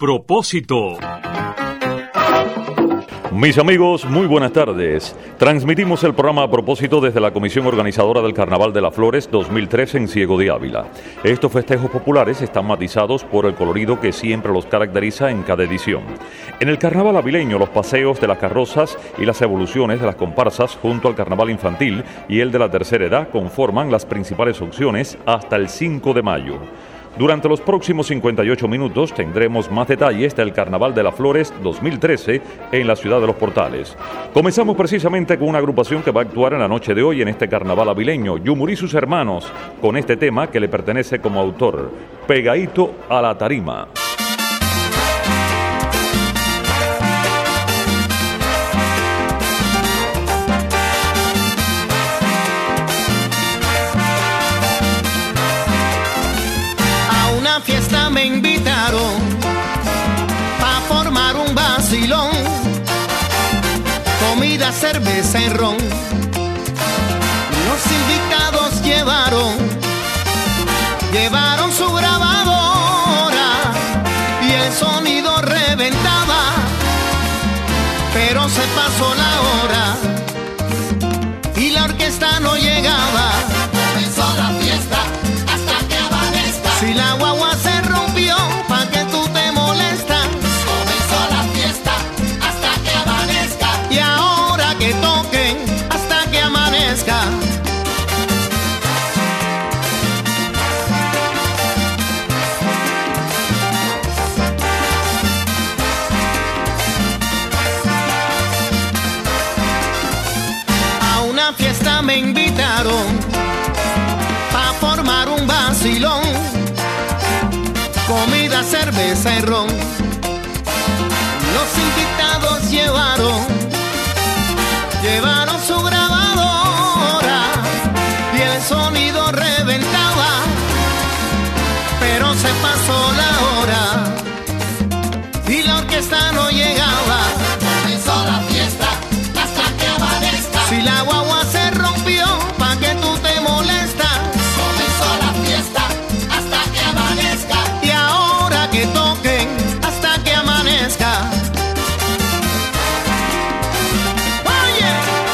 propósito. Mis amigos, muy buenas tardes. Transmitimos el programa A Propósito desde la comisión organizadora del Carnaval de las Flores 2013 en Ciego de Ávila. Estos festejos populares están matizados por el colorido que siempre los caracteriza en cada edición. En el carnaval avileño, los paseos de las carrozas y las evoluciones de las comparsas junto al carnaval infantil y el de la tercera edad conforman las principales opciones hasta el 5 de mayo. Durante los próximos 58 minutos tendremos más detalles del Carnaval de las Flores 2013 en la ciudad de Los Portales. Comenzamos precisamente con una agrupación que va a actuar en la noche de hoy en este carnaval avileño, Yumurí y sus hermanos, con este tema que le pertenece como autor, Pegadito a la Tarima. Fiesta me invitaron pa' formar un vacilón, comida, cerveza y ron. Los invitados llevaron su grabadora y el sonido reventaba, pero se pasó la hora y la orquesta no llegaba. Comenzó la fiesta hasta que amanezca. Si la guagua se rompió, pa' que tú te molestas. Comenzó la fiesta hasta que amanezca. Y ahora que toquen hasta que amanezca. A una fiesta me invitaron pa' formar un vacilón, comida, cerveza y ron. Los invitados llevaron su grabadora y el sonido reventaba, pero se pasó la hora y la orquesta no llegaba. Comenzó la fiesta hasta que amanezca. Si la guagua se rompió, pa' que tú te molestas. Comenzó la fiesta hasta que amanezca. Y ahora que toquen hasta que amanezca. Oye,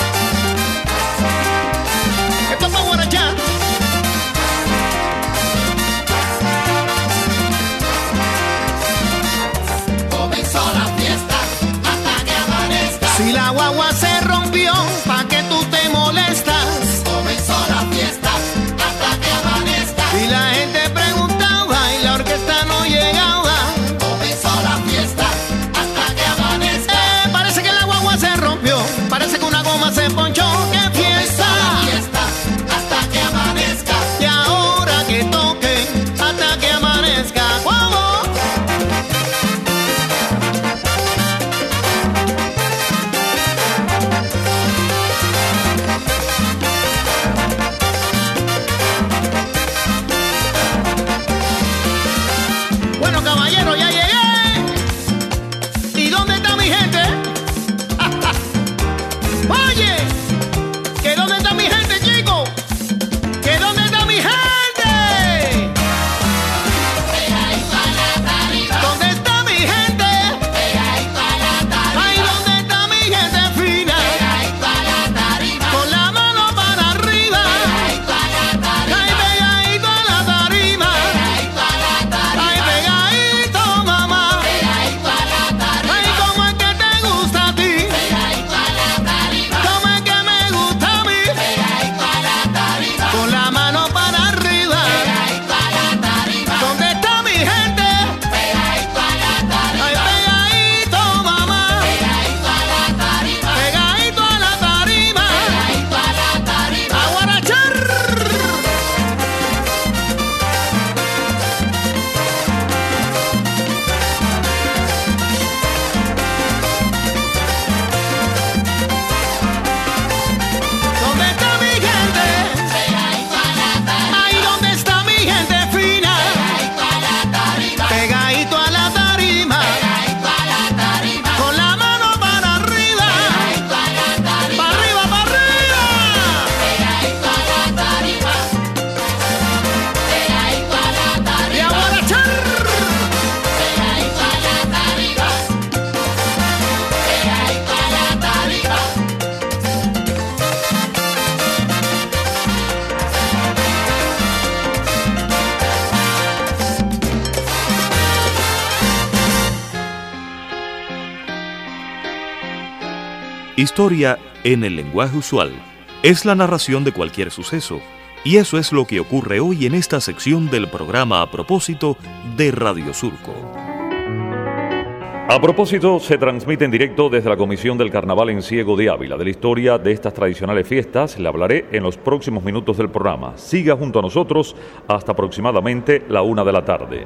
esto es pa' guarachar. Comenzó la fiesta Historia en el lenguaje usual es la narración de cualquier suceso, y eso es lo que ocurre hoy en esta sección del programa A Propósito de Radio Surco. A Propósito se transmite en directo desde la Comisión del Carnaval en Ciego de Ávila. De la historia de estas tradicionales fiestas le hablaré en los próximos minutos del programa. Siga junto a nosotros hasta aproximadamente la 1 de la tarde.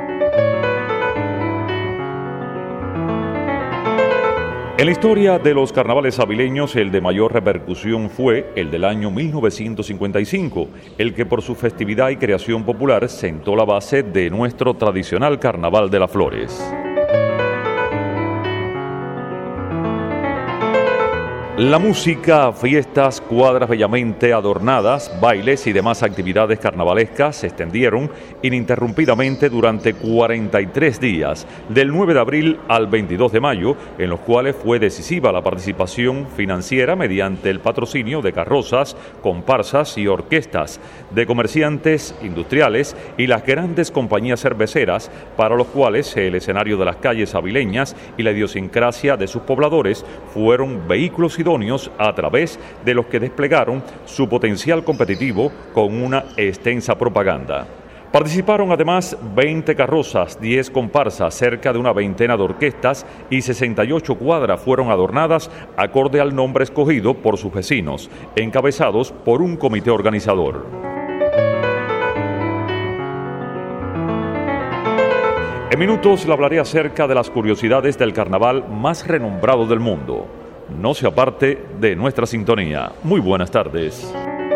En la historia de los carnavales avileños, el de mayor repercusión fue el del año 1955, el que por su festividad y creación popular sentó la base de nuestro tradicional Carnaval de las Flores. La música, fiestas, cuadras bellamente adornadas, bailes y demás actividades carnavalescas se extendieron ininterrumpidamente durante 43 días, del 9 de abril al 22 de mayo, en los cuales fue decisiva la participación financiera mediante el patrocinio de carrozas, comparsas y orquestas, de comerciantes, industriales y las grandes compañías cerveceras, para los cuales el escenario de las calles avileñas y la idiosincrasia de sus pobladores fueron vehículos idóneos a través de los que desplegaron su potencial competitivo con una extensa propaganda. Participaron además 20 carrozas, 10 comparsas, cerca de una veintena de orquestas y 68 cuadras fueron adornadas acorde al nombre escogido por sus vecinos, encabezados por un comité organizador. En minutos le hablaré acerca de las curiosidades del carnaval más renombrado del mundo. No se aparte de nuestra sintonía. Muy buenas tardes.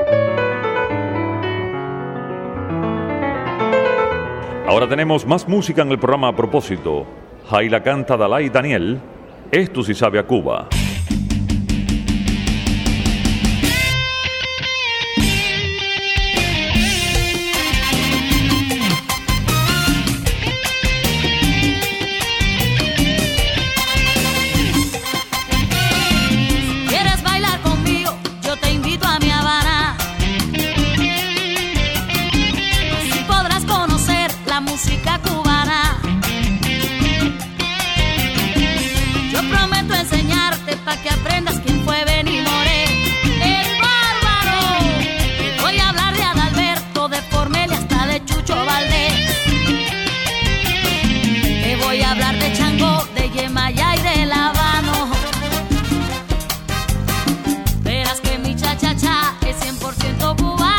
Ahora tenemos más música en el programa A Propósito. Jaila canta Dalai Daniel, Esto sí sabe a Cuba. Música cubana. Yo prometo enseñarte pa' que aprendas quién fue Benito Moré, el bárbaro. Te voy a hablar de Adalberto, de Formel y hasta de Chucho Valdés. Te voy a hablar de Chango, de Yemayá y de La Habano. Verás que mi cha-cha-cha es 100% cubano.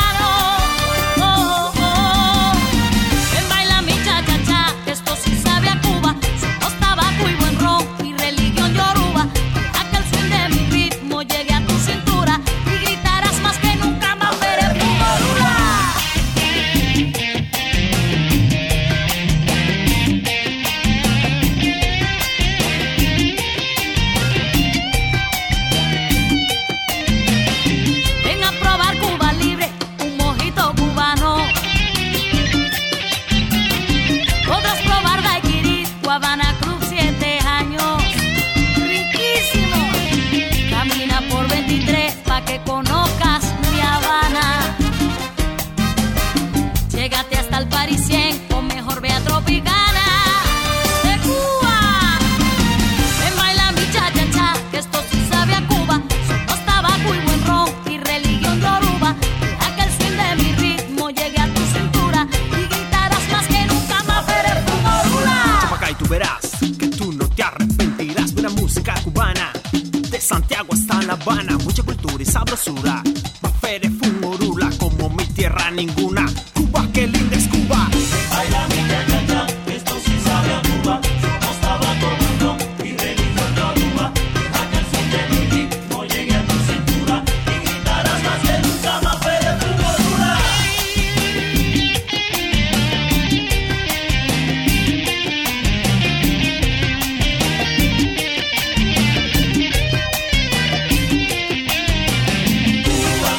Santiago hasta La Habana, mucha cultura y sabrosura. Bafere, Fumorula, como mi tierra ninguna. Cuba, qué linda es Cuba. Baila mi cha-cha-cha, esto sí sabe a Cuba. Somos tabaco, ron y religión yoruba. Deja que el son de mi ritmo llegue a tu cintura y gritarás más que nunca, Bafere, Fumorula. Cuba,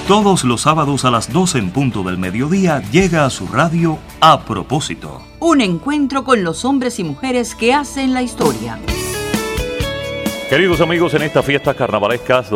Todos los sábados a las 12 en punto del mediodía llega a su radio A Propósito. Un encuentro con los hombres y mujeres que hacen la historia. Queridos amigos, en estas fiestas carnavalescas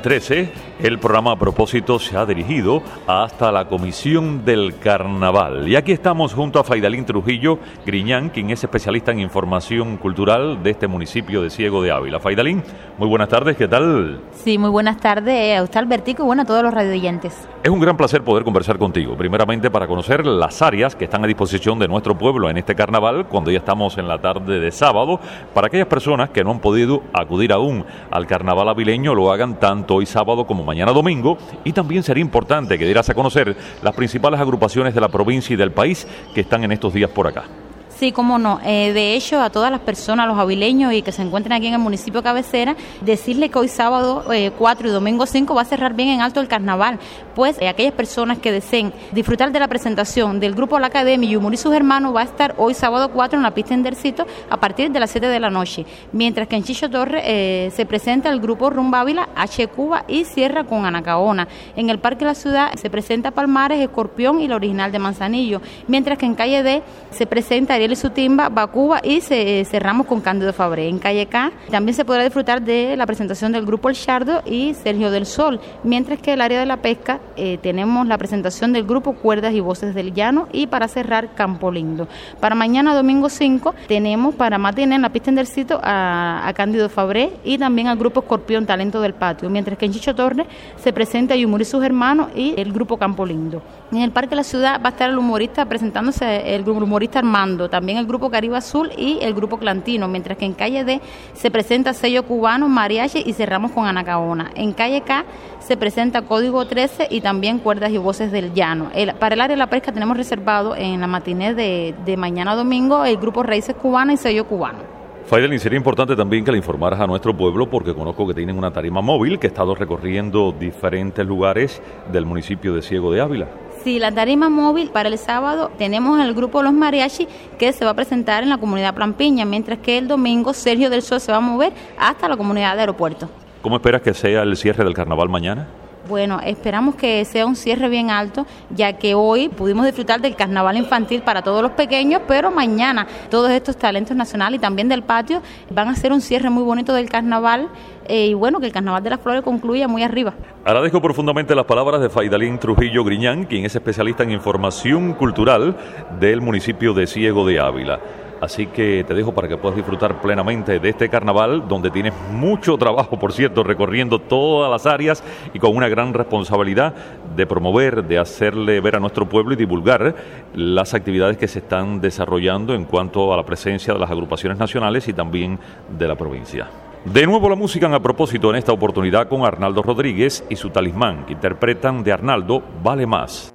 2013, el programa A Propósito se ha dirigido hasta la Comisión del Carnaval. Y aquí estamos junto a Faidalín Trujillo Griñán, quien es especialista en información cultural de este municipio de Ciego de Ávila. Faidalín, muy buenas tardes, ¿qué tal? Sí, muy buenas tardes a usted, Albertico, y bueno, a todos los radioyentes. Es un gran placer poder conversar contigo, primeramente para conocer las áreas que están a disposición de nuestro pueblo en este carnaval, cuando ya estamos en la tarde de sábado, para aquellas personas que no han podido acudir aún al carnaval avileño, lo hagan tanto hoy sábado como mañana domingo, y también sería importante que dieras a conocer las principales agrupaciones de la provincia y del país que están en estos días por acá. Sí, cómo no. De hecho, a todas las personas, los avileños y que se encuentren aquí en el municipio cabecera, decirle que hoy sábado 4 y domingo 5 va a cerrar bien en alto el carnaval. Pues aquellas personas que deseen disfrutar de la presentación del grupo La Academia y Humor y sus hermanos va a estar hoy sábado 4 en la pista Endercito a partir de las 7 de la noche. Mientras que en Chicho Torre se presenta el grupo Rumba Ávila, H. Cuba y cierra con Anacaona. En el Parque de la Ciudad se presenta Palmares, Escorpión y la original de Manzanillo. Mientras que en Calle D se presenta Ariel y su timba, Bacuba y cerramos con Cándido Fabré. En Calle K también se podrá disfrutar de la presentación del grupo El Chardo y Sergio del Sol, mientras que en el área de la pesca tenemos la presentación del grupo Cuerdas y Voces del Llano y para cerrar Campo Lindo. Para mañana domingo 5 tenemos para matiné en la pista Endercito a Cándido Fabré y también al grupo Escorpión Talento del Patio, mientras que en Chicho Torre se presenta Yumur y sus hermanos y el grupo Campo Lindo. En el Parque de la Ciudad va a estar el humorista presentándose el humorista Armando, también el grupo Caribe Azul y el grupo Clantino, mientras que en Calle D se presenta Sello Cubano, Mariachi y cerramos con Anacaona. En Calle K se presenta Código 13 y también Cuerdas y Voces del Llano. Para el área de la pesca tenemos reservado en la matiné de mañana domingo el grupo Raíces Cubanas y Sello Cubano. Faidalín, sería importante también que le informaras a nuestro pueblo, porque conozco que tienen una tarima móvil que ha estado recorriendo diferentes lugares del municipio de Ciego de Ávila. Sí, la tarima móvil para el sábado tenemos el grupo Los Mariachi que se va a presentar en la comunidad Plampiña, mientras que el domingo Sergio del Sol se va a mover hasta la comunidad de Aeropuerto. ¿Cómo esperas que sea el cierre del carnaval mañana? Bueno, esperamos que sea un cierre bien alto, ya que hoy pudimos disfrutar del carnaval infantil para todos los pequeños, pero mañana todos estos talentos nacionales y también del patio van a hacer un cierre muy bonito del carnaval y bueno, que el Carnaval de las Flores concluya muy arriba. Agradezco profundamente las palabras de Faidalín Trujillo Griñán, quien es especialista en información cultural del municipio de Ciego de Ávila. Así que te dejo para que puedas disfrutar plenamente de este carnaval, donde tienes mucho trabajo, por cierto, recorriendo todas las áreas y con una gran responsabilidad de promover, de hacerle ver a nuestro pueblo y divulgar las actividades que se están desarrollando en cuanto a la presencia de las agrupaciones nacionales y también de la provincia. De nuevo la música en A Propósito en esta oportunidad con Arnaldo Rodríguez y su Talismán, que interpretan de Arnaldo Vale Más.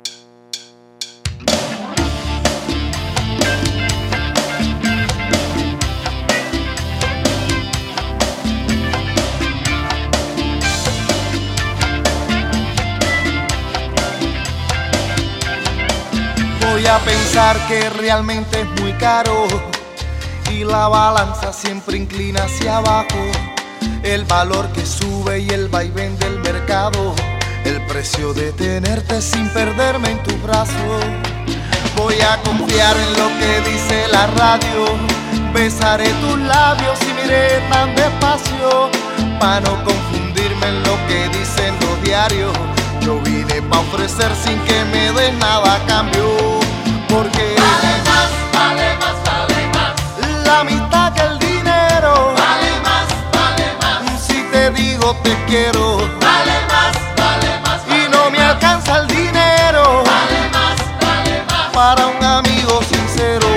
Voy a pensar que realmente es muy caro y la balanza siempre inclina hacia abajo. El valor que sube y el vaivén del mercado, el precio de tenerte sin perderme en tus brazos. Voy a confiar en lo que dice la radio, besaré tus labios y miré tan despacio, para no confundirme en lo que dicen los diarios. Yo vine pa' ofrecer sin que me den nada a cambio, porque Vale más, vale más, vale más. la mitad que el dinero. Vale más, Si te digo te quiero vale más, y no me alcanza el dinero vale más. para un amigo sincero,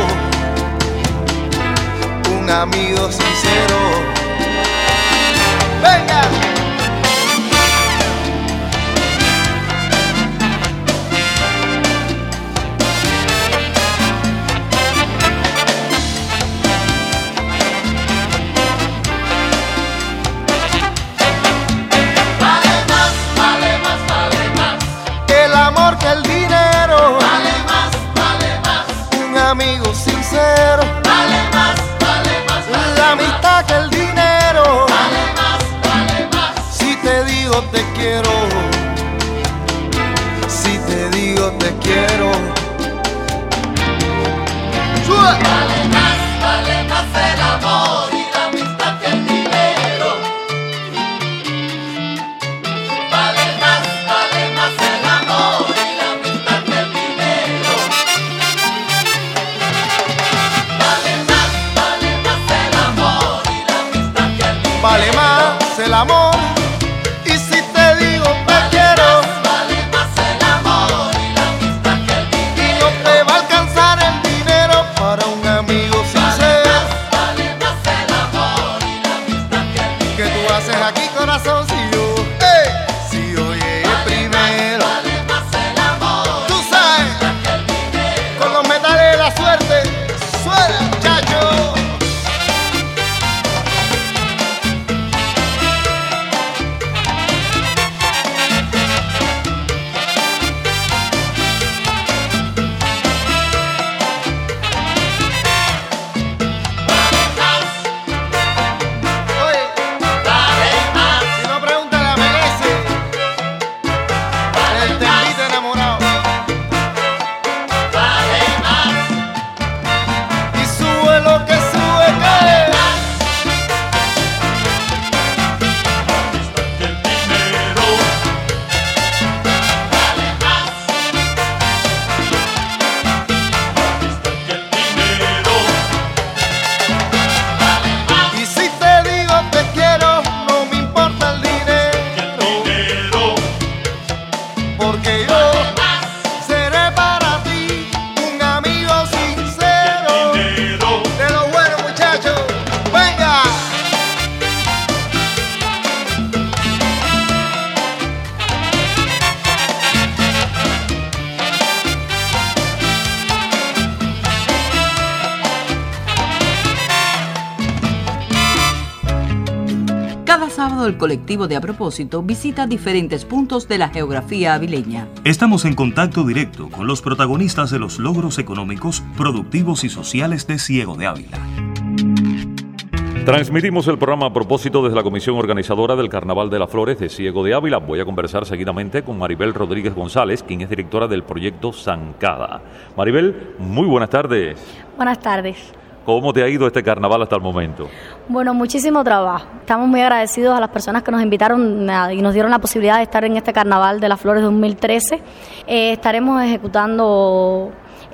un amigo sincero. Venga. Cada sábado el colectivo de A Propósito visita diferentes puntos de la geografía avileña. Estamos en contacto directo con los protagonistas de los logros económicos, productivos y sociales de Ciego de Ávila. Transmitimos el programa A Propósito desde la comisión organizadora del Carnaval de las Flores de Ciego de Ávila. Voy a conversar seguidamente con Maribel Rodríguez González, quien es directora del proyecto Zancada. Maribel, muy buenas tardes. Buenas tardes. ¿Cómo te ha ido este carnaval hasta el momento? Bueno, muchísimo trabajo. Estamos muy agradecidos a las personas que nos invitaron y nos dieron la posibilidad de estar en este Carnaval de las Flores 2013. Estaremos ejecutando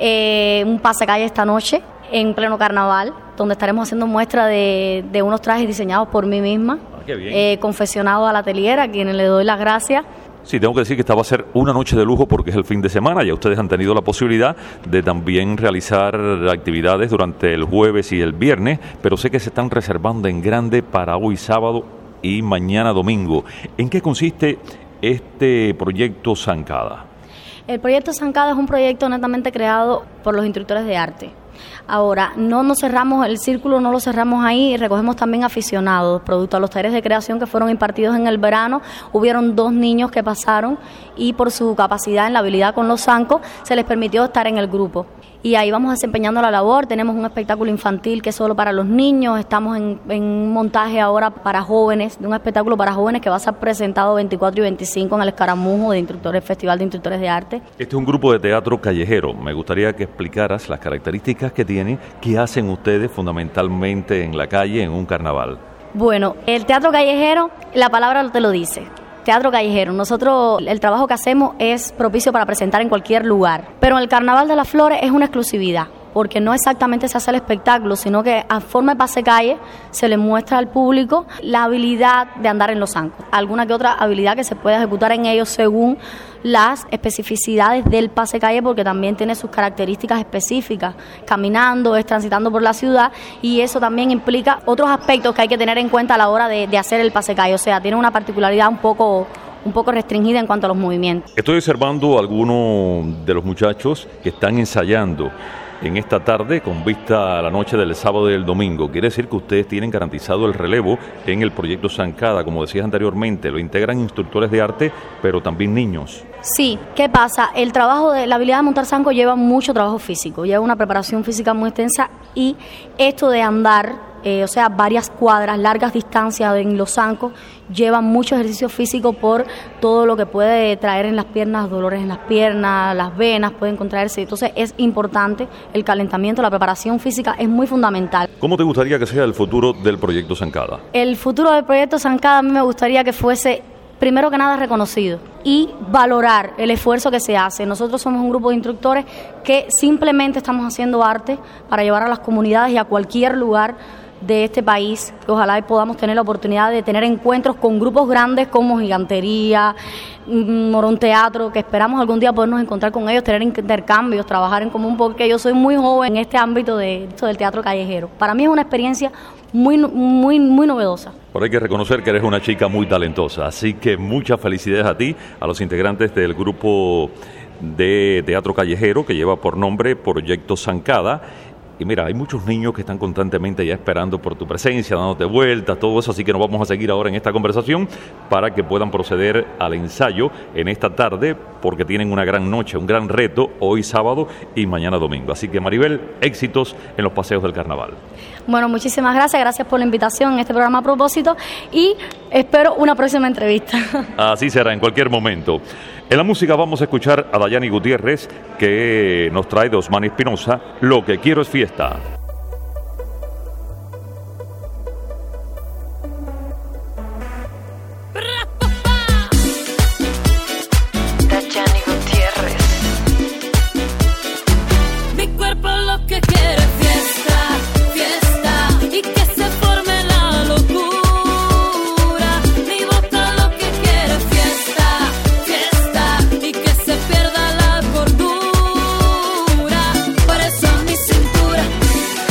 un pasecalle esta noche en pleno carnaval, donde estaremos haciendo muestra de unos trajes diseñados por mí misma, confeccionados a la atelier, a quienes le doy las gracias. Sí, tengo que decir que esta va a ser una noche de lujo porque es el fin de semana. Ya ustedes han tenido la posibilidad de también realizar actividades durante el jueves y el viernes, pero sé que se están reservando en grande para hoy sábado y mañana domingo. ¿En qué consiste este proyecto Zancada? El proyecto Zancada es un proyecto netamente creado por los instructores de arte. Ahora, no nos cerramos, el círculo no lo cerramos ahí, y recogemos también aficionados, producto a los talleres de creación que fueron impartidos en el verano. Hubieron 2 niños que pasaron y por su capacidad en la habilidad con los zancos se les permitió estar en el grupo. Y ahí vamos desempeñando la labor. Tenemos un espectáculo infantil que es solo para los niños. Estamos en un montaje ahora para jóvenes, de un espectáculo para jóvenes que va a ser presentado 24 y 25 en el Escaramujo de Instructores, Festival de Instructores de Arte. Este es un grupo de teatro callejero. Me gustaría que explicaras las características que tiene, qué hacen ustedes fundamentalmente en la calle en un carnaval. Bueno, el teatro callejero, la palabra te lo dice. Teatro callejero. Nosotros, el trabajo que hacemos es propicio para presentar en cualquier lugar, pero en el Carnaval de las Flores es una exclusividad, porque no exactamente se hace el espectáculo, sino que a forma de pasecalle se le muestra al público la habilidad de andar en los zancos, alguna que otra habilidad que se puede ejecutar en ellos según las especificidades del pasecalle, porque también tiene sus características específicas. Caminando, es transitando por la ciudad, y eso también implica otros aspectos que hay que tener en cuenta a la hora de hacer el pasecalle. O sea, tiene una particularidad un poco restringida en cuanto a los movimientos. Estoy observando a algunos de los muchachos que están ensayando en esta tarde con vista a la noche del sábado y del domingo. Quiere decir que ustedes tienen garantizado el relevo en el proyecto Zancada. Como decías anteriormente, lo integran instructores de arte, pero también niños. Sí, ¿qué pasa? El trabajo de la habilidad de montar zanco lleva mucho trabajo físico, lleva una preparación física muy extensa, y esto de andar, o sea, varias cuadras, largas distancias en los zancos, lleva mucho ejercicio físico por todo lo que puede traer en las piernas, dolores en las piernas, las venas pueden contraerse. Entonces es importante el calentamiento, la preparación física es muy fundamental. ¿Cómo te gustaría que sea el futuro del proyecto Zancada? El futuro del proyecto Zancada a mí me gustaría que fuese, primero que nada, reconocido y valorar el esfuerzo que se hace. Nosotros somos un grupo de instructores que simplemente estamos haciendo arte para llevar a las comunidades y a cualquier lugar de este país, que ojalá podamos tener la oportunidad de tener encuentros con grupos grandes como Gigantería, Morón Teatro, que esperamos algún día podernos encontrar con ellos, tener intercambios, trabajar en común, porque yo soy muy joven en este ámbito del teatro callejero. Para mí es una experiencia muy novedosa. Pero hay que reconocer que eres una chica muy talentosa, así que muchas felicidades a ti, a los integrantes del grupo de teatro callejero que lleva por nombre Proyecto Zancada. Y mira, hay muchos niños que están constantemente ya esperando por tu presencia, dándote vueltas, todo eso, así que nos vamos a seguir ahora en esta conversación para que puedan proceder al ensayo en esta tarde, porque tienen una gran noche, un gran reto, hoy sábado y mañana domingo. Así que Maribel, éxitos en los paseos del carnaval. Bueno, muchísimas gracias por la invitación en este programa A Propósito, y espero una próxima entrevista. Así será en cualquier momento. En la música vamos a escuchar a Dayani Gutiérrez, que nos trae de Osmani Espinosa, Lo que quiero es fiesta. Dayani Gutiérrez. Mi cuerpo lo que quiere es fiesta, fiesta, y que se forme la locura. Mi boca lo que quiere es fiesta, fiesta, y que se pierda la cordura. Por eso mi cintura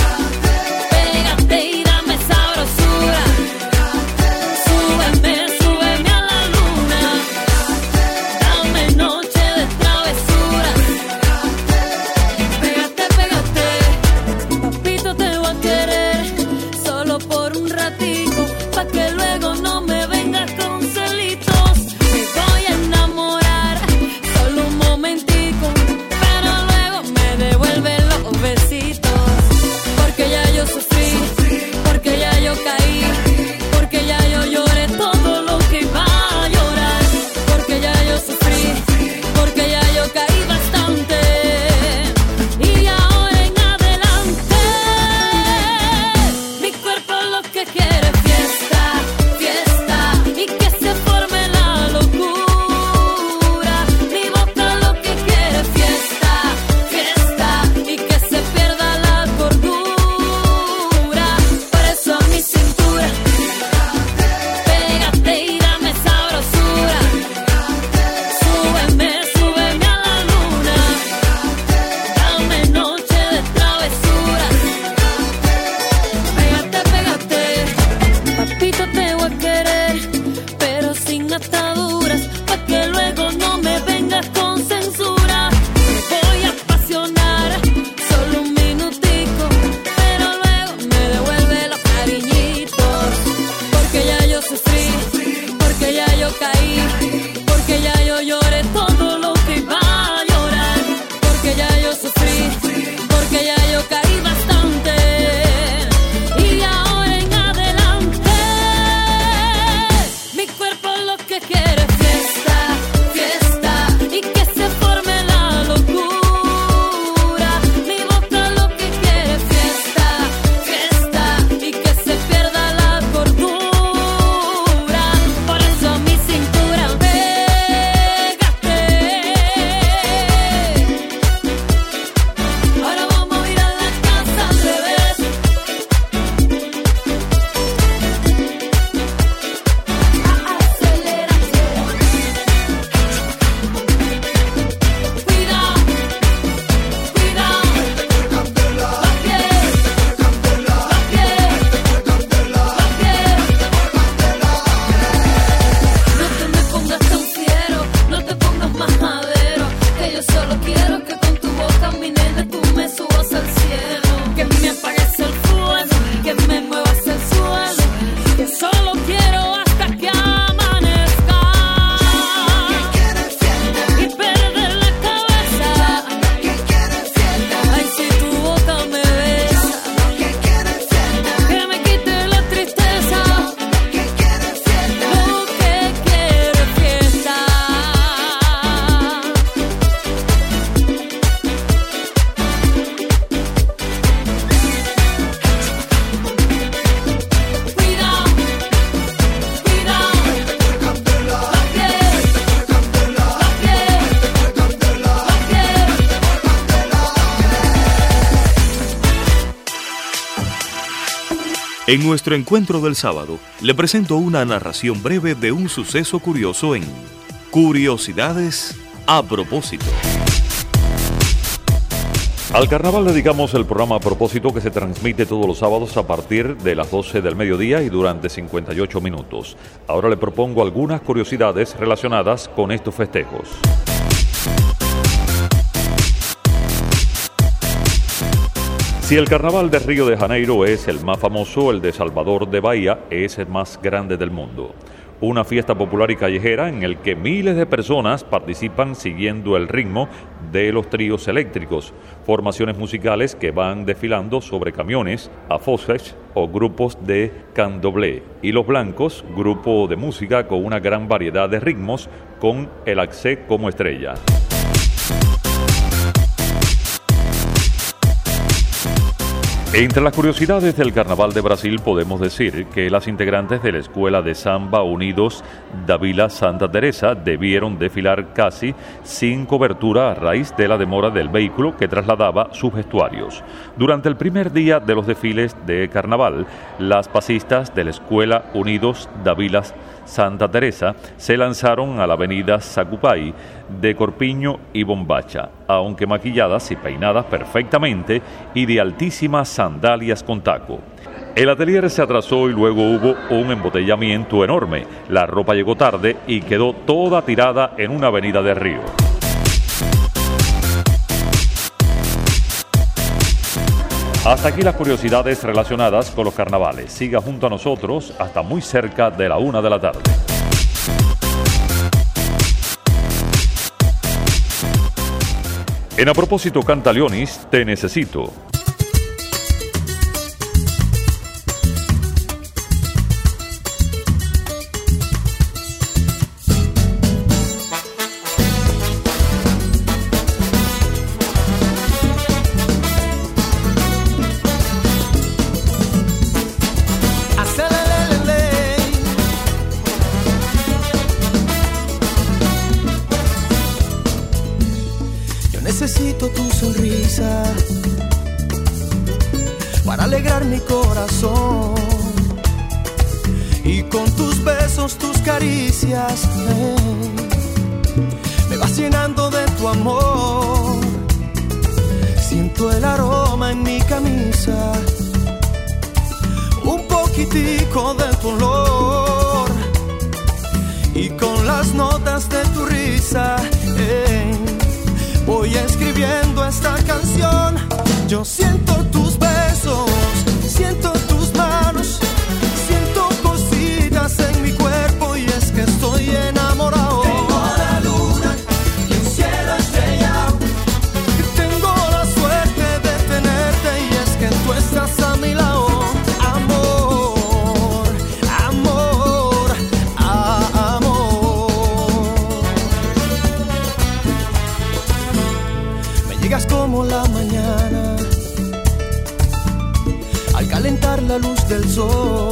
En nuestro encuentro del sábado, le presento una narración breve de un suceso curioso en Curiosidades a propósito. Al carnaval dedicamos el programa A Propósito, que se transmite todos los sábados a partir de las 12 del mediodía y durante 58 minutos. Ahora le propongo algunas curiosidades relacionadas con estos festejos. Si el carnaval de Río de Janeiro es el más famoso, el de Salvador de Bahía es el más grande del mundo. Una fiesta popular y callejera en el que miles de personas participan siguiendo el ritmo de los tríos eléctricos, formaciones musicales que van desfilando sobre camiones, afoses o grupos de candomblé, y los blancos, grupo de música con una gran variedad de ritmos con el Axé como estrella. Entre las curiosidades del Carnaval de Brasil podemos decir que las integrantes de la Escuela de Samba Unidos Dávila Santa Teresa debieron desfilar casi sin cobertura a raíz de la demora del vehículo que trasladaba sus vestuarios. Durante el primer día de los desfiles de Carnaval, las pasistas de la Escuela Unidos Dávila Santa Teresa se lanzaron a la avenida Sacupay de Corpiño y Bombacha, aunque maquilladas y peinadas perfectamente y de altísimas sandalias con taco. El atelier se atrasó y luego hubo un embotellamiento enorme. La ropa llegó tarde y quedó toda tirada en una avenida de Río. Hasta aquí las curiosidades relacionadas con los carnavales. Siga junto a nosotros hasta muy cerca de la 1 de la tarde. En A Propósito canta Leonis, Te Necesito. Necesito tu sonrisa para alegrar mi corazón, y con tus besos, tus caricias, me vas llenando de tu amor. Siento el aroma en mi camisa, un poquitico de tu olor, y con las notas de tu risa, voy escribiendo esta canción. Yo siento tus besos, siento tus manos, siento cositas en mi cuerpo, y es que estoy enamorado. Tengo la luna y un cielo estrellado, tengo la suerte de tenerte, y es que tú estás a mi lado. Amor, amor, amor. Me llegas como la mañana al calentar la luz del sol,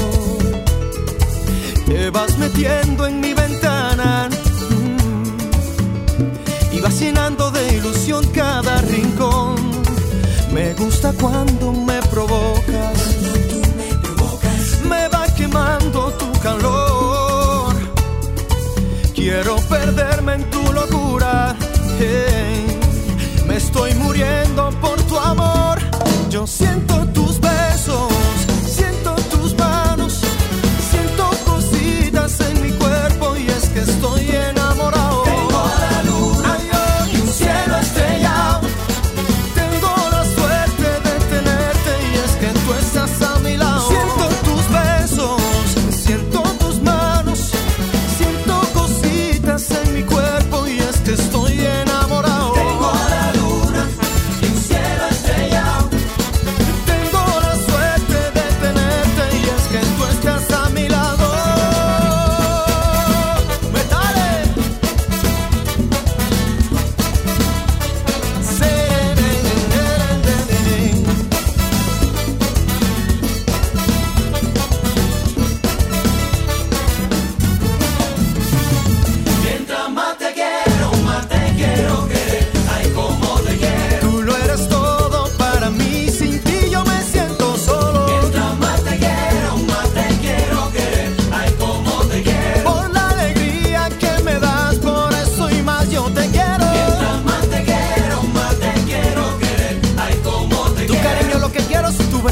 te vas metiendo en mi ventana, y vas llenando de ilusión cada rincón. Me gusta cuando me provocas, me va quemando tu calor. Quiero perderme en tu locura, me estoy muriendo por tu amor. Yo siento tus besos, siento tus manos, siento cositas en mi cuerpo, y es que estoy enamorado. Tengo la luna y un cielo estrellado, tengo la suerte de tenerte, y es que tú estás a mi lado. Siento tus besos, siento tus manos, siento cositas en mi cuerpo, y es que estoy enamorado.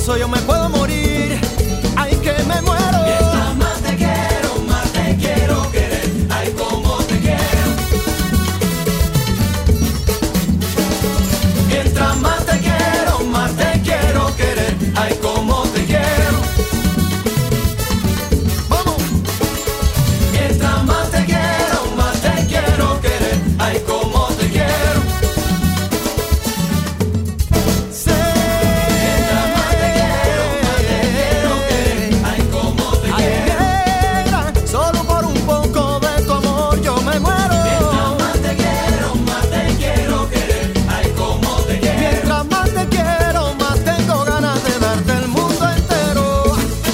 paso yo me puedo morir. Ay, que me muero. Mientras más te quiero querer. Ay, cómo te quiero. Mientras más te quiero querer. Ay, cómo te quiero. Vamos. Mientras más te quiero querer. Ay, cómo te quiero. Sí. Mientras más te quiero querer. Ay, cómo te quiero. Ay, negra, solo por un poco de tu amor yo me muero. Mientras más te quiero querer. Ay, cómo te quiero. Mientras más te quiero, más tengo ganas de darte el mundo entero.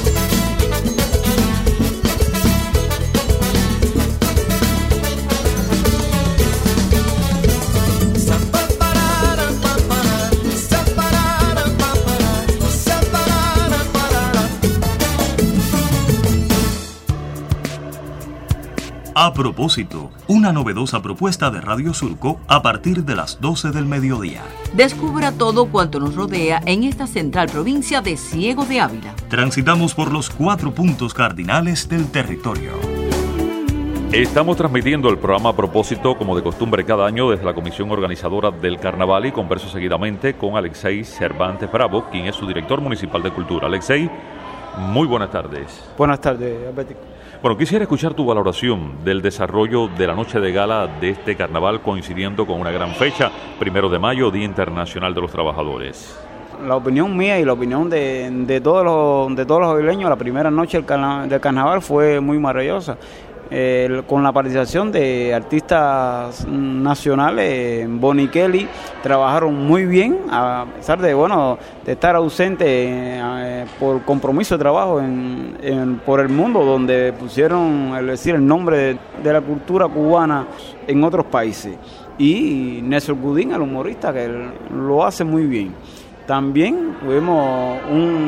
A propósito, una novedosa propuesta de Radio Surco a partir de las 12 del mediodía. Descubra todo cuanto nos rodea en esta central provincia de Ciego de Ávila. Transitamos por los 4 puntos cardinales del territorio. Estamos transmitiendo el programa a propósito, como de costumbre cada año, desde la comisión organizadora del Carnaval, y converso seguidamente con Alexei Cervantes Bravo, quien es su director municipal de Cultura. Alexei, muy buenas tardes. Buenas tardes, Albertico. Bueno, quisiera escuchar tu valoración del desarrollo de la noche de gala de este carnaval, coincidiendo con una gran fecha, 1 de mayo, Día Internacional de los Trabajadores. La opinión mía y la opinión de todos los avileños, la primera noche del carnaval fue muy maravillosa. Con la participación de artistas nacionales, Bonnie Kelly, trabajaron muy bien, a pesar de estar ausente por compromiso de trabajo por el mundo, donde pusieron el nombre de la cultura cubana en otros países. Y Nelson Gooding, el humorista, que lo hace muy bien. También tuvimos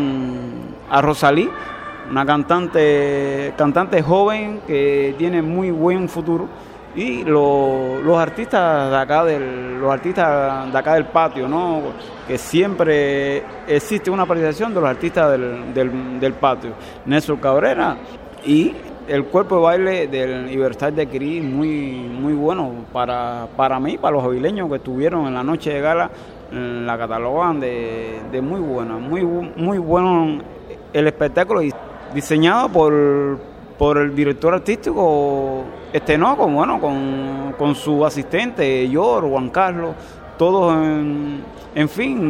a Rosalí, una cantante joven que tiene muy buen futuro, y los artistas de acá del patio, ¿no? Que siempre existe una participación de los artistas del patio. Nelson Cabrera y el cuerpo de baile del Libertad de Cris, muy bueno para mí, para los avileños que estuvieron en la noche de gala, la catalogan de muy buena, muy bueno el espectáculo, y diseñado por el director artístico con su asistente Juan Carlos, todos en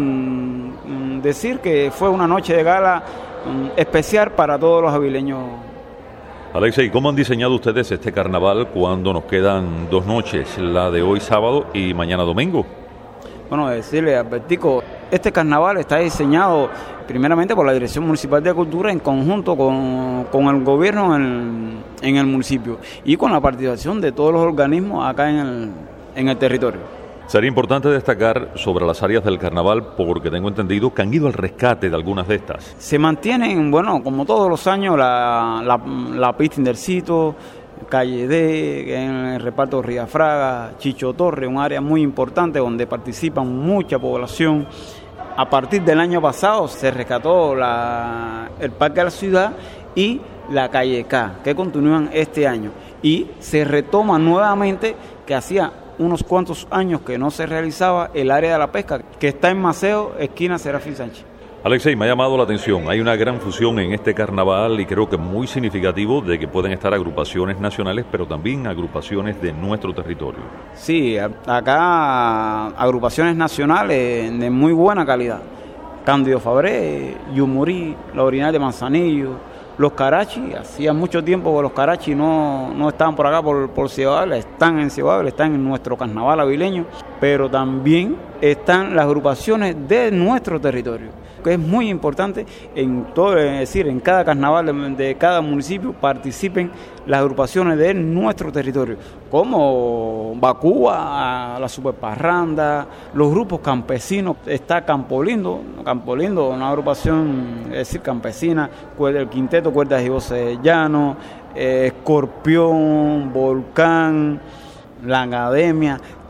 fin, decir que fue una noche de gala especial para todos los avileños. Alexei, ¿cómo han diseñado ustedes este carnaval cuando nos quedan 2 noches, la de hoy sábado y mañana domingo? Bueno, decirle, Albertico, este carnaval está diseñado primeramente por la Dirección Municipal de Cultura en conjunto con el gobierno en el municipio y con la participación de todos los organismos acá en el territorio. Sería importante destacar sobre las áreas del carnaval, porque tengo entendido que han ido al rescate de algunas de estas. Se mantienen, como todos los años, la pista Indercito, Calle D, en el reparto Riafraga, Chicho Torre, un área muy importante donde participan mucha población. A partir del año pasado se rescató el Parque de la Ciudad y la Calle K, que continúan este año. Y se retoma nuevamente, que hacía unos cuantos años que no se realizaba, el área de la pesca, que está en Maceo, esquina Serafín Sánchez. Alexei, me ha llamado la atención, hay una gran fusión en este carnaval y creo que muy significativo de que pueden estar agrupaciones nacionales, pero también agrupaciones de nuestro territorio. Sí, acá agrupaciones nacionales de muy buena calidad. Cándido Fabré, Yumurí, la Original de Manzanillo, los Carachi. Hacía mucho tiempo que los Carachi no estaban por acá, por Ciego de Ávila. Están en Ciego de Ávila, están en nuestro carnaval avileño, pero también están las agrupaciones de nuestro territorio, que es muy importante en todo, es decir, en cada carnaval de cada municipio participen las agrupaciones de nuestro territorio, como Bacúa, la Superparranda, los grupos campesinos. Está Campolindo, una agrupación, es decir, campesina, el Quinteto Cuerdas y Voces de Llano, Escorpión, Volcán, la Academia.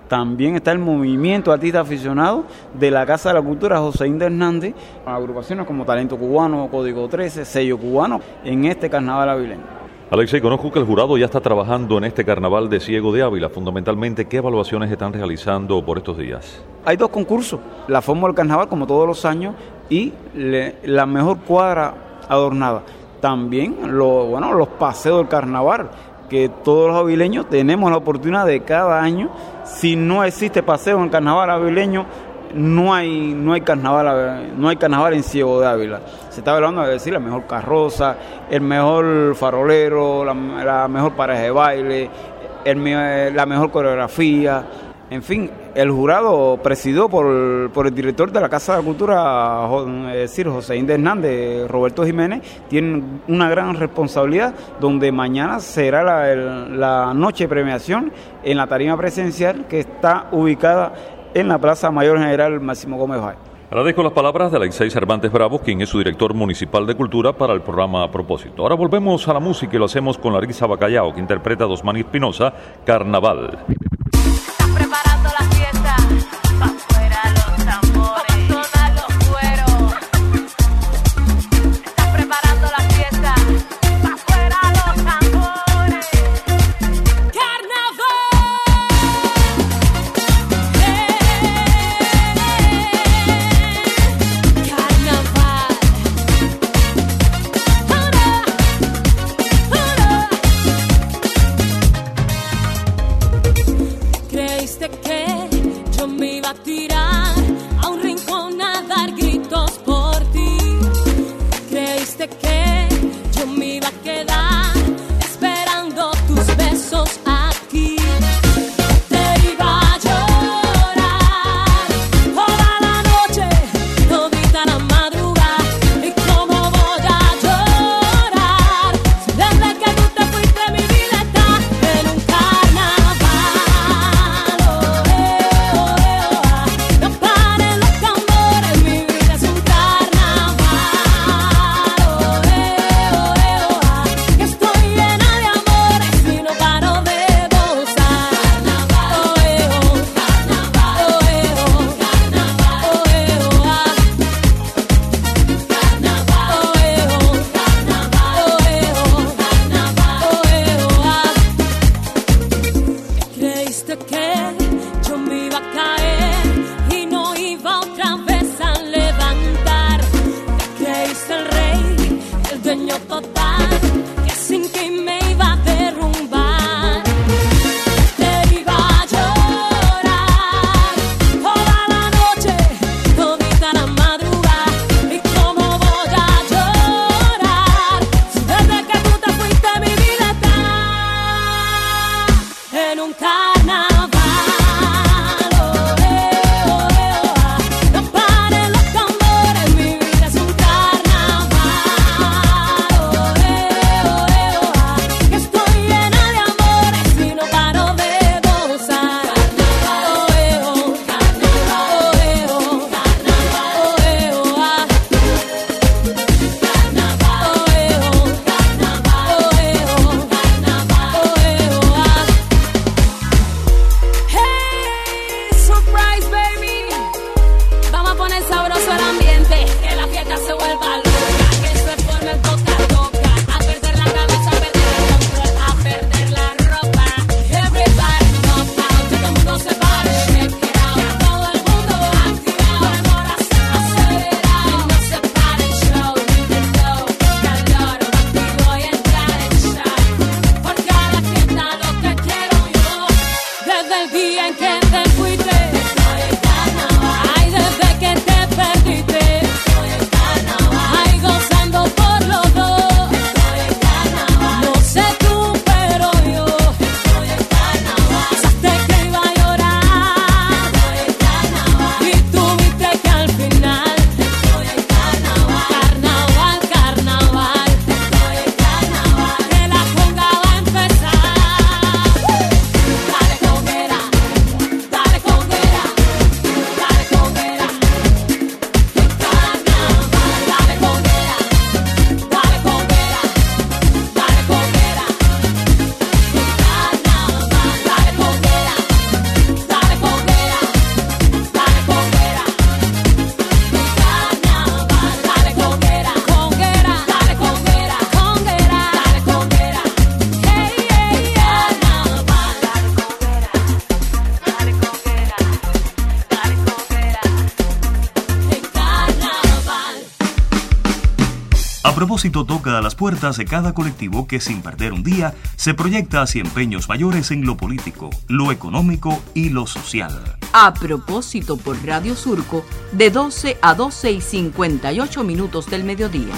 También está el movimiento artista aficionado de la Casa de la Cultura Joseín de Hernández, agrupaciones como Talento Cubano, Código 13, Sello Cubano, en este carnaval avileño. Alexei, conozco que el jurado ya está trabajando en este carnaval de Ciego de Ávila. Fundamentalmente, ¿qué evaluaciones están realizando por estos días? Hay 2 concursos, la fórmula del carnaval como todos los años y la mejor cuadra adornada. También los paseos del carnaval, que todos los avileños tenemos la oportunidad de cada año. Si no existe paseo en el carnaval avileño, no hay carnaval en Ciego de Ávila. Se está hablando de decir la mejor carroza, el mejor farolero, la mejor pareja de baile, la mejor coreografía. En fin, el jurado presidido por el director de la Casa de la Cultura, es decir, Joseín de Hernández, Roberto Jiménez, tienen una gran responsabilidad, donde mañana será la noche de premiación en la tarima presencial que está ubicada en la Plaza Mayor General Máximo Gómez Bay. Agradezco las palabras de Alexei Cervantes Bravo, quien es su director municipal de Cultura para el programa A Propósito. Ahora volvemos a la música y lo hacemos con Larissa Bacallao, que interpreta a Dosmani Espinosa, Carnaval. Están preparando la fiesta, pa' afuera los tambores, pa' sonar los cueros. Están preparando la fiesta, pa' afuera los tambores. Carnaval, Creíste que A propósito toca a las puertas de cada colectivo que sin perder un día se proyecta hacia empeños mayores en lo político, lo económico y lo social. A propósito por Radio Surco de 12 a 12:58 del mediodía.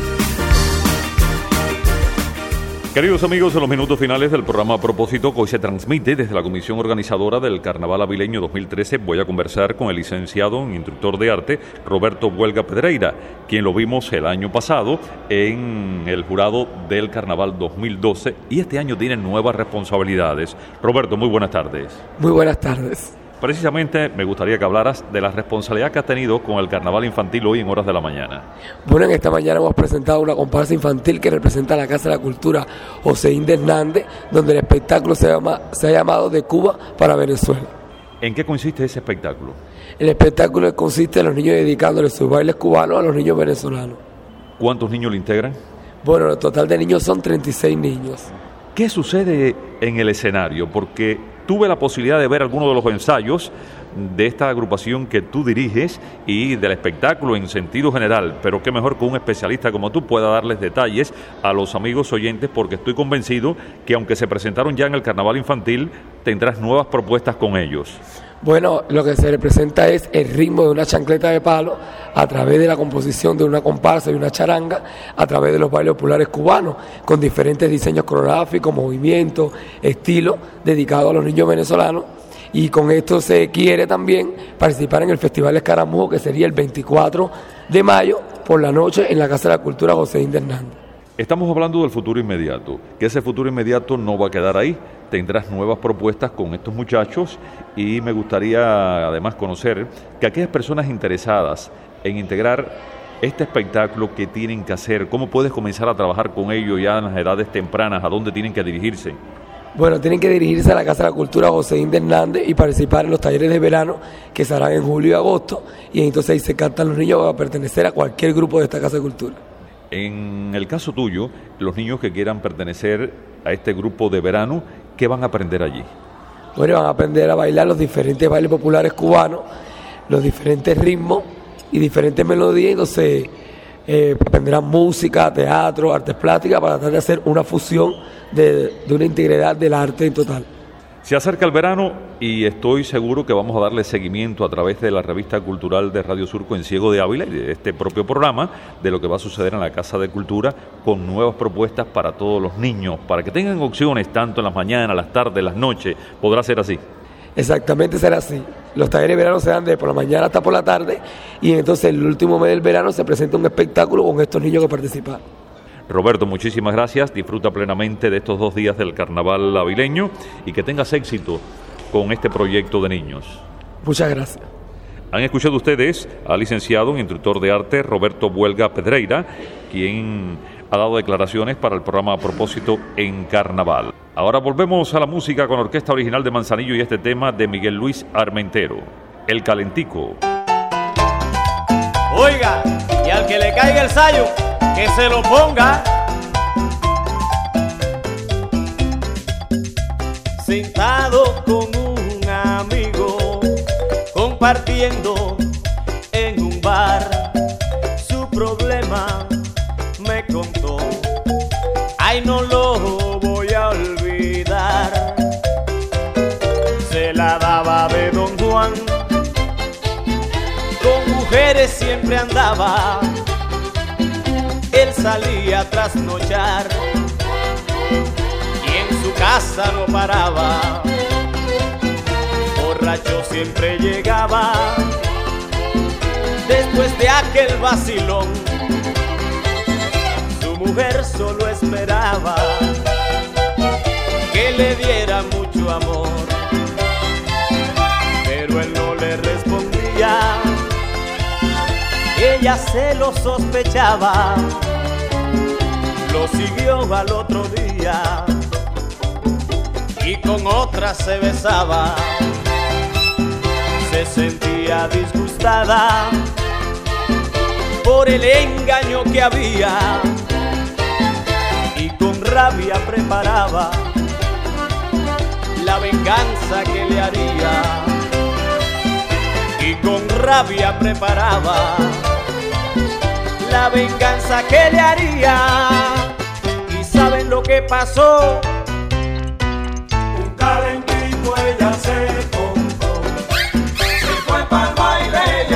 Queridos amigos, en los minutos finales del programa A Propósito, que hoy se transmite desde la Comisión Organizadora del Carnaval Avileño 2013, voy a conversar con el licenciado en instructor de arte Roberto Buelga Pedreira, quien lo vimos el año pasado en el jurado del Carnaval 2012 y este año tiene nuevas responsabilidades. Roberto, muy buenas tardes. Muy buenas tardes. Precisamente me gustaría que hablaras de la responsabilidad que has tenido con el Carnaval Infantil hoy en horas de la mañana. Bueno, en esta mañana hemos presentado una comparsa infantil que representa a la Casa de la Cultura José de Hernández, donde el espectáculo se ha llamado De Cuba para Venezuela. ¿En qué consiste ese espectáculo? El espectáculo consiste en los niños dedicándole sus bailes cubanos a los niños venezolanos. ¿Cuántos niños le integran? Bueno, el total de niños son 36 niños. ¿Qué sucede en el escenario? Porque tuve la posibilidad de ver algunos de los ensayos de esta agrupación que tú diriges y del espectáculo en sentido general, pero qué mejor que un especialista como tú pueda darles detalles a los amigos oyentes, porque estoy convencido que aunque se presentaron ya en el Carnaval Infantil, tendrás nuevas propuestas con ellos. Bueno, lo que se representa es el ritmo de una chancleta de palo a través de la composición de una comparsa y una charanga, a través de los bailes populares cubanos, con diferentes diseños coreográficos, movimientos, estilos dedicados a los niños venezolanos. Y con esto se quiere también participar en el Festival Escaramujo, que sería el 24 de mayo por la noche en la Casa de la Cultura José de Hernández. Estamos hablando del futuro inmediato, que ese futuro inmediato no va a quedar ahí. Tendrás nuevas propuestas con estos muchachos y me gustaría además conocer que aquellas personas interesadas en integrar este espectáculo, ¿qué tienen que hacer? ¿Cómo puedes comenzar a trabajar con ellos ya en las edades tempranas? ¿A dónde tienen que dirigirse? Bueno, tienen que dirigirse a la Casa de la Cultura José de Hernández y participar en los talleres de verano que se harán en julio y agosto, y entonces ahí se captan los niños para pertenecer a cualquier grupo de esta Casa de Cultura. En el caso tuyo, los niños que quieran pertenecer a este grupo de verano, ¿qué van a aprender allí? Bueno, van a aprender a bailar los diferentes bailes populares cubanos, los diferentes ritmos y diferentes melodías, entonces aprenderán música, teatro, artes plásticas, para tratar de hacer una fusión de una integridad del arte en total. Se acerca el verano y estoy seguro que vamos a darle seguimiento a través de la revista cultural de Radio Surco en Ciego de Ávila y de este propio programa de lo que va a suceder en la Casa de Cultura, con nuevas propuestas para todos los niños, para que tengan opciones tanto en las mañanas, las tardes, las noches. ¿Podrá ser así? Exactamente, será así. Los talleres de verano se dan de por la mañana hasta por la tarde, y entonces el último mes del verano se presenta un espectáculo con estos niños que participan. Roberto, muchísimas gracias. Disfruta plenamente de estos 2 días del Carnaval Avileño y que tengas éxito con este proyecto de niños. Muchas gracias. Han escuchado ustedes al licenciado en instructor de arte Roberto Buelga Pedreira, quien ha dado declaraciones para el programa A Propósito en Carnaval. Ahora volvemos a la música con la orquesta original de Manzanillo y este tema de Miguel Luis Armentero, El Calentico. Oiga, y al que le caiga el sayo, que se lo ponga. Sentado con un amigo, compartiendo en un bar, su problema me contó. Ay, no lo voy a olvidar. Se la daba de Don Juan, con mujeres siempre andaba. Él salía a trasnochar y en su casa no paraba. Borracho siempre llegaba después de aquel vacilón. Su mujer solo esperaba que le diera mucho amor, pero él no le respondía. Ella se lo sospechaba, lo siguió al otro día y con otra se besaba. Se sentía disgustada por el engaño que había y con rabia preparaba la venganza que le haría. Y con rabia preparaba la venganza que le haría. ¿Y saben lo que pasó? Un calentito ella se compró, se fue pa'l baile y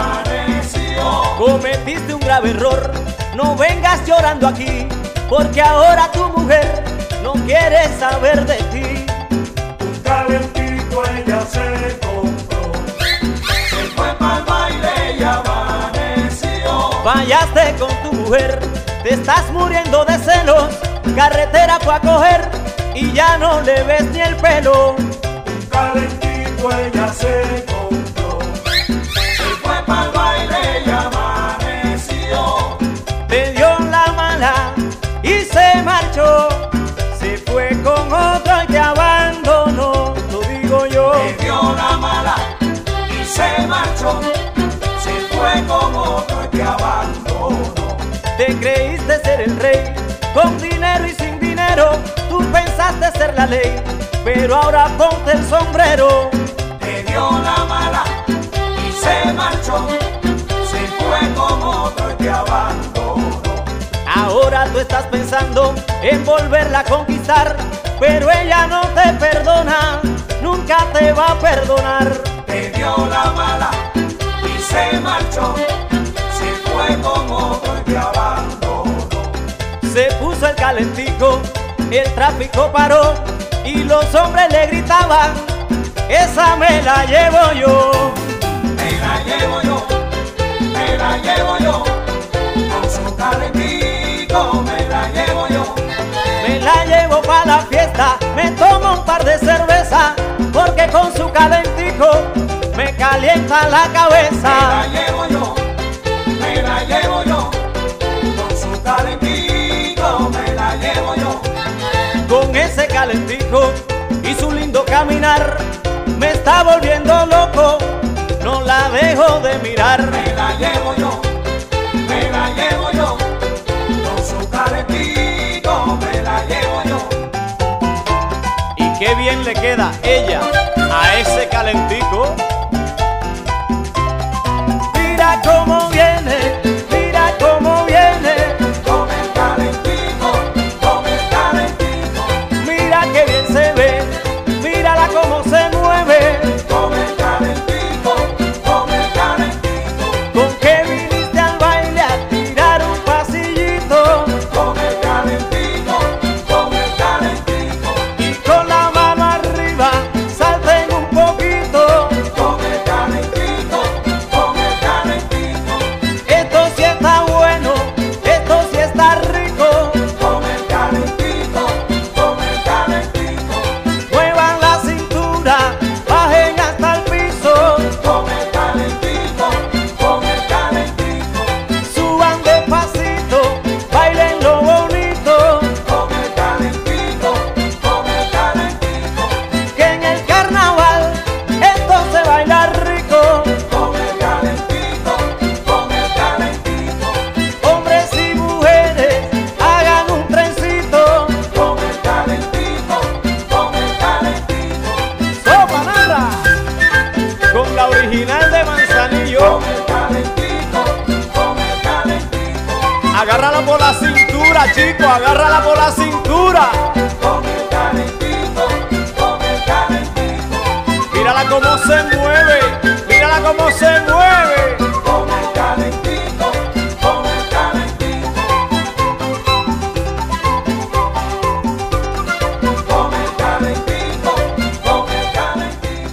amaneció. Cometiste un grave error, no vengas llorando aquí, porque ahora tu mujer no quiere saber de ti. Un calentito ella se compró, se fue pa'l baile y amaneció. Fallaste con tu mujer, te estás muriendo de celos, carretera fue a coger y ya no le ves ni el pelo. Un calentito ella se compró, se fue pa'l baile y amaneció. Te dio la mala y se marchó, se fue con otro y te abandonó, lo digo yo. Te dio la mala y se marchó, se fue con otro y te abandonó. Te creíste ser el rey, con dinero y sin dinero, tú pensaste ser la ley, pero ahora ponte el sombrero. Te dio la mala y se marchó, se fue con otro y te abandonó. Ahora tú estás pensando en volverla a conquistar, pero ella no te perdona, nunca te va a perdonar. Te dio la mala y se marchó, se fue con otro y te abandonó. Se puso el calentico, el tráfico paró y los hombres le gritaban, esa me la llevo yo. Me la llevo yo, me la llevo yo, con su calentico me la llevo yo. Me la llevo pa' la fiesta, me tomo un par de cerveza, porque con su calentico me calienta la cabeza. Me la llevo yo, me la llevo yo, con su calentico me la llevo yo. Con ese calentico y su lindo caminar, me está volviendo loco, no la dejo de mirar. Me la llevo yo, me la llevo yo, con su calentico me la llevo yo. Y qué bien le queda ella a ese calentico. Mira cómo viene, mira cómo viene, con el calentico, con el calentico. mira qué bien se ve, mírala cómo se mueve. Con el calentico, con el calentico. ¿Con qué viniste al baile a tirar un pasillito? Con el calentico, con el calentico. Y con la mano arriba salten un poquito. Con el calentico, con el calentico. Esto sí está bueno, esto sí está rico. Con el calentico, con el calentico. Muevan la cintura, bajen hasta el piso. Con el calentico, con el calentico. Suban despacito, bailen lo bonito. Con el calentico, con el calentico. Que en el carnaval esto se baila rico. Con el calentico, con el calentico. Hombres y mujeres hagan un trencito. Con el calentico, con el calentico. ¡Sopa nada! Con la original de Manzanillo. Con el calentico, con el calentico. Agárrala por la cintura, chico, agárrala por la cintura. Con el calentico, con el calentico. Mírala cómo se mueve, mírala cómo se mueve. Con el calentico, con el calentico. Con el calentico, con el calentico.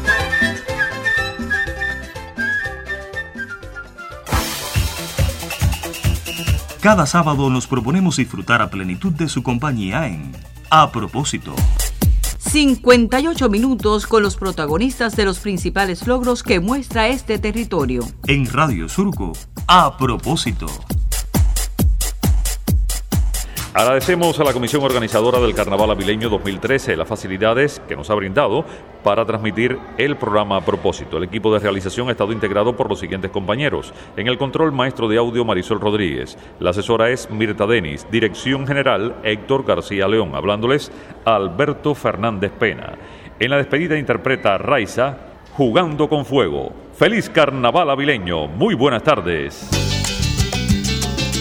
Cada sábado nos proponemos disfrutar a plenitud de su compañía en A Propósito. 58 minutos con los protagonistas de los principales logros que muestra este territorio. En Radio Surco, A Propósito. Agradecemos a la Comisión Organizadora del Carnaval Avileño 2013 las facilidades que nos ha brindado para transmitir el programa A Propósito. El equipo de realización ha estado integrado por los siguientes compañeros. En el control, maestro de audio Marisol Rodríguez. La asesora es Mirta Denis. Dirección general, Héctor García León. Hablándoles, Alberto Fernández Pena. En la despedida interpreta Raiza, Jugando con Fuego. ¡Feliz Carnaval Avileño! Muy buenas tardes.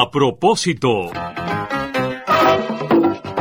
A propósito.